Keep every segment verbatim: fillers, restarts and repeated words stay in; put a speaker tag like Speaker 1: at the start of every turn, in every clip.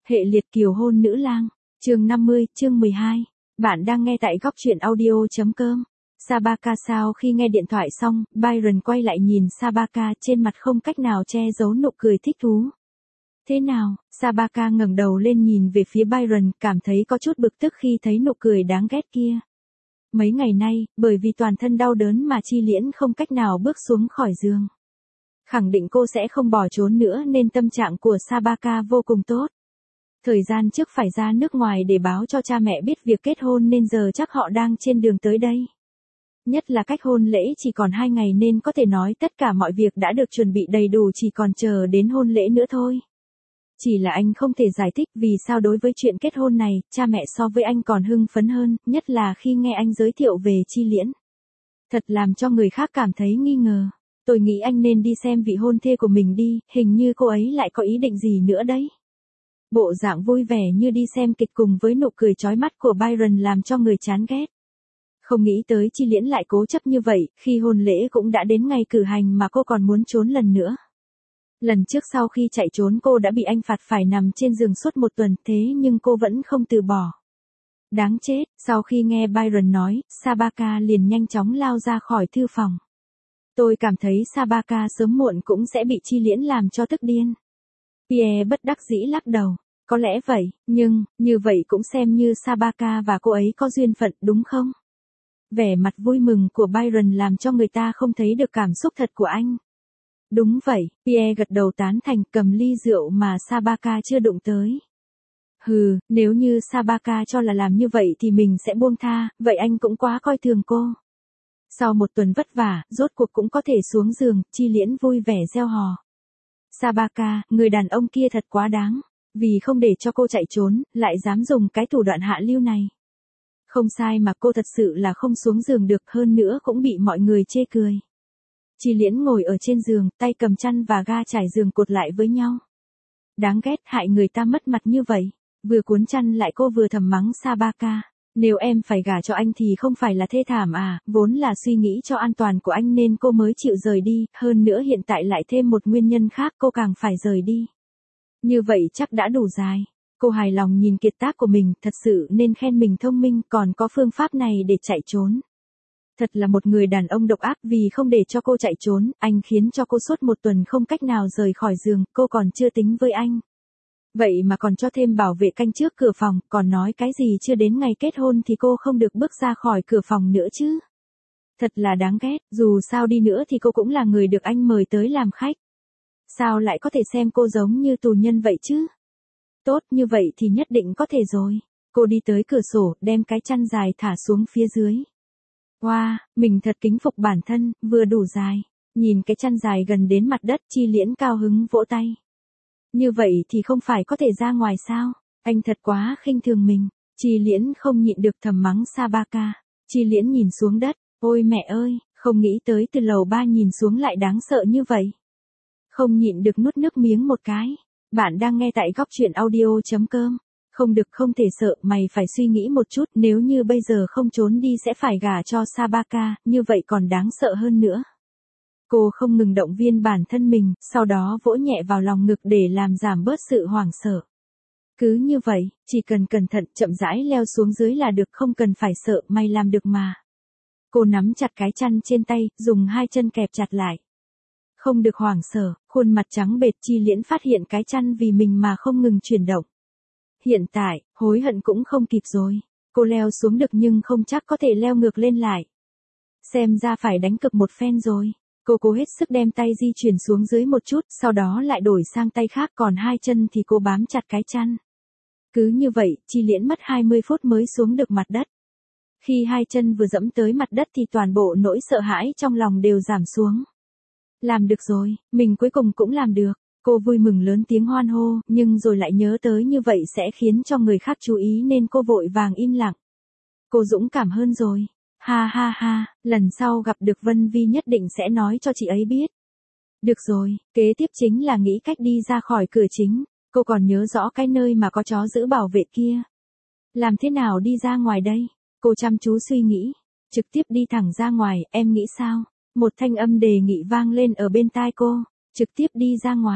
Speaker 1: Hệ liệt kiều hôn nữ lang, chương năm mươi, chương mười hai. Bạn đang nghe tại góc truyện audio.com. Sabaka sau khi nghe điện thoại xong, Byron quay lại nhìn Sabaka, trên mặt không cách nào che giấu nụ cười thích thú. Thế nào? Sabaka ngẩng đầu lên nhìn về phía Byron, cảm thấy có chút bực tức khi thấy nụ cười đáng ghét kia. Mấy ngày nay, bởi vì toàn thân đau đớn mà Chi Liễn không cách nào bước xuống khỏi giường. Khẳng định cô sẽ không bỏ trốn nữa nên tâm trạng của Sabaka vô cùng tốt. Thời gian trước phải ra nước ngoài để báo cho cha mẹ biết việc kết hôn nên giờ chắc họ đang trên đường tới đây. Nhất là cách hôn lễ chỉ còn hai ngày nên có thể nói tất cả mọi việc đã được chuẩn bị đầy đủ, chỉ còn chờ đến hôn lễ nữa thôi. Chỉ là anh không thể giải thích vì sao đối với chuyện kết hôn này, cha mẹ so với anh còn hưng phấn hơn, nhất là khi nghe anh giới thiệu về Chi Liễn. Thật làm cho người khác cảm thấy nghi ngờ. Tôi nghĩ anh nên đi xem vị hôn thê của mình đi, hình như cô ấy lại có ý định gì nữa đấy. Bộ dạng vui vẻ như đi xem kịch cùng với nụ cười chói mắt của Byron làm cho người chán ghét. Không nghĩ tới Chi Liễn lại cố chấp như vậy, khi hôn lễ cũng đã đến ngày cử hành mà cô còn muốn trốn lần nữa. Lần trước sau khi chạy trốn cô đã bị anh phạt phải nằm trên giường suốt một tuần, thế nhưng cô vẫn không từ bỏ. Đáng chết, sau khi nghe Byron nói, Sabaka liền nhanh chóng lao ra khỏi thư phòng. Tôi cảm thấy Sabaka sớm muộn cũng sẽ bị Chi Liễn làm cho tức điên. Pierre bất đắc dĩ lắc đầu. Có lẽ vậy, nhưng, như vậy cũng xem như Sabaka và cô ấy có duyên phận đúng không? Vẻ mặt vui mừng của Byron làm cho người ta không thấy được cảm xúc thật của anh. Đúng vậy, Pierre gật đầu tán thành, cầm ly rượu mà Sabaka chưa đụng tới. Hừ, nếu như Sabaka cho là làm như vậy thì mình sẽ buông tha, vậy anh cũng quá coi thường cô. Sau một tuần vất vả, rốt cuộc cũng có thể xuống giường, Chi Liễn vui vẻ reo hò. Sabaka, người đàn ông kia thật quá đáng, vì không để cho cô chạy trốn, lại dám dùng cái thủ đoạn hạ lưu này. Không sai mà cô thật sự là không xuống giường được, hơn nữa cũng bị mọi người chê cười. Chi Liễn ngồi ở trên giường, tay cầm chăn và ga trải giường cột lại với nhau. Đáng ghét, hại người ta mất mặt như vậy. Vừa cuốn chăn lại cô vừa thầm mắng Sabaka. Nếu em phải gả cho anh thì không phải là thê thảm à, vốn là suy nghĩ cho an toàn của anh nên cô mới chịu rời đi, hơn nữa hiện tại lại thêm một nguyên nhân khác cô càng phải rời đi. Như vậy chắc đã đủ dài. Cô hài lòng nhìn kiệt tác của mình, thật sự nên khen mình thông minh, còn có phương pháp này để chạy trốn. Thật là một người đàn ông độc ác, vì không để cho cô chạy trốn, anh khiến cho cô suốt một tuần không cách nào rời khỏi giường, cô còn chưa tính với anh. Vậy mà còn cho thêm bảo vệ canh trước cửa phòng, còn nói cái gì chưa đến ngày kết hôn thì cô không được bước ra khỏi cửa phòng nữa chứ. Thật là đáng ghét, dù sao đi nữa thì cô cũng là người được anh mời tới làm khách. Sao lại có thể xem cô giống như tù nhân vậy chứ? Tốt, như vậy thì nhất định có thể rồi. Cô đi tới cửa sổ, đem cái chăn dài thả xuống phía dưới. Wow, mình thật kính phục bản thân, vừa đủ dài. Nhìn cái chăn dài gần đến mặt đất, Chi Liễn cao hứng vỗ tay. Như vậy thì không phải có thể ra ngoài sao? Anh thật quá khinh thường mình. Chi Liễn không nhịn được thầm mắng Sabaka. Chi Liễn nhìn xuống đất. Ôi mẹ ơi, không nghĩ tới từ lầu ba nhìn xuống lại đáng sợ như vậy. Không nhịn được nuốt nước miếng một cái. Bạn đang nghe tại góc truyện audio.com. Không được, không thể sợ, mày phải suy nghĩ một chút, nếu như bây giờ không trốn đi sẽ phải gả cho Sabaka, như vậy còn đáng sợ hơn nữa. Cô không ngừng động viên bản thân mình, sau đó vỗ nhẹ vào lòng ngực để làm giảm bớt sự hoảng sợ. Cứ như vậy, chỉ cần cẩn thận chậm rãi leo xuống dưới là được, không cần phải sợ, mày làm được mà. Cô nắm chặt cái chăn trên tay, dùng hai chân kẹp chặt lại. Không được hoảng sợ, khuôn mặt trắng bệch. Chi Liễn phát hiện cái chăn vì mình mà không ngừng chuyển động. Hiện tại, hối hận cũng không kịp rồi. Cô leo xuống được nhưng không chắc có thể leo ngược lên lại. Xem ra phải đánh cực một phen rồi. Cô cố hết sức đem tay di chuyển xuống dưới một chút, sau đó lại đổi sang tay khác, còn hai chân thì cô bám chặt cái chăn. Cứ như vậy, Chi Liễn mất hai mươi phút mới xuống được mặt đất. Khi hai chân vừa dẫm tới mặt đất thì toàn bộ nỗi sợ hãi trong lòng đều giảm xuống. Làm được rồi, mình cuối cùng cũng làm được. Cô vui mừng lớn tiếng hoan hô, nhưng rồi lại nhớ tới như vậy sẽ khiến cho người khác chú ý nên cô vội vàng im lặng. Cô dũng cảm hơn rồi. Ha ha ha, lần sau gặp được Vân Vi nhất định sẽ nói cho chị ấy biết. Được rồi, kế tiếp chính là nghĩ cách đi ra khỏi cửa chính. Cô còn nhớ rõ cái nơi mà có chó giữ bảo vệ kia. Làm thế nào đi ra ngoài đây? Cô chăm chú suy nghĩ. Trực tiếp đi thẳng ra ngoài, em nghĩ sao? Một thanh âm đề nghị vang lên ở bên tai cô. Trực tiếp đi ra ngoài.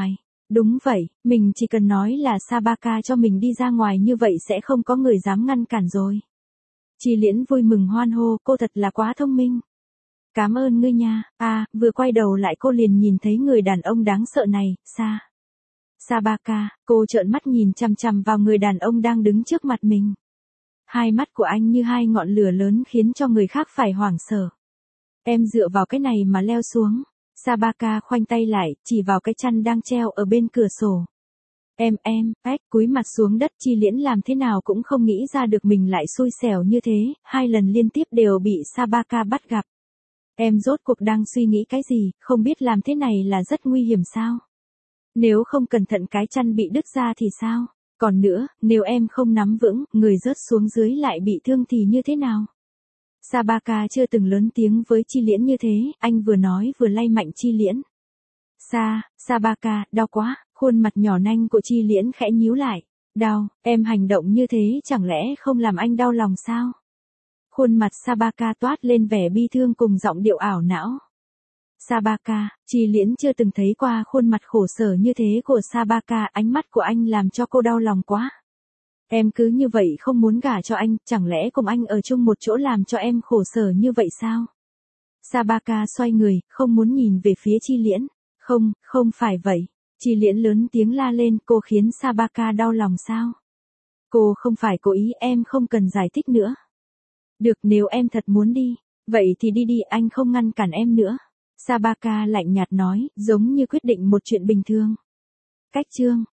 Speaker 1: Đúng vậy, mình chỉ cần nói là Sabaka cho mình đi ra ngoài như vậy sẽ không có người dám ngăn cản rồi. Chi Liễn vui mừng hoan hô, cô thật là quá thông minh. Cảm ơn ngươi nha. À, vừa quay đầu lại cô liền nhìn thấy người đàn ông đáng sợ này, Sa. Sabaka, cô trợn mắt nhìn chằm chằm vào người đàn ông đang đứng trước mặt mình. Hai mắt của anh như hai ngọn lửa lớn khiến cho người khác phải hoảng sợ. Em dựa vào cái này mà leo xuống. Sabaka khoanh tay lại, chỉ vào cái chăn đang treo ở bên cửa sổ. Em em, ếch cúi mặt xuống đất. Chi Liễn làm thế nào cũng không nghĩ ra được mình lại xui xẻo như thế, hai lần liên tiếp đều bị Sabaka bắt gặp. Em rốt cuộc đang suy nghĩ cái gì, không biết làm thế này là rất nguy hiểm sao? Nếu không cẩn thận cái chăn bị đứt ra thì sao? Còn nữa, nếu em không nắm vững, người rớt xuống dưới lại bị thương thì như thế nào? Sabaka chưa từng lớn tiếng với Chi Liễn như thế, anh vừa nói vừa lay mạnh Chi Liễn. Sa, Sabaka, đau quá, khuôn mặt nhỏ nanh của Chi Liễn khẽ nhíu lại. Đau, em hành động như thế chẳng lẽ không làm anh đau lòng sao? Khuôn mặt Sabaka toát lên vẻ bi thương cùng giọng điệu ảo não. Sabaka, Chi Liễn chưa từng thấy qua khuôn mặt khổ sở như thế của Sabaka, ánh mắt của anh làm cho cô đau lòng quá. Em cứ như vậy không muốn gả cho anh, chẳng lẽ cùng anh ở chung một chỗ làm cho em khổ sở như vậy sao? Sabaka xoay người, không muốn nhìn về phía Chi Liễn. Không, không phải vậy. Chi Liễn lớn tiếng la lên, cô khiến Sabaka đau lòng sao? Cô không phải cố ý, em không cần giải thích nữa. Được, nếu em thật muốn đi, vậy thì đi đi, anh không ngăn cản em nữa. Sabaka lạnh nhạt nói, giống như quyết định một chuyện bình thường. Cách chương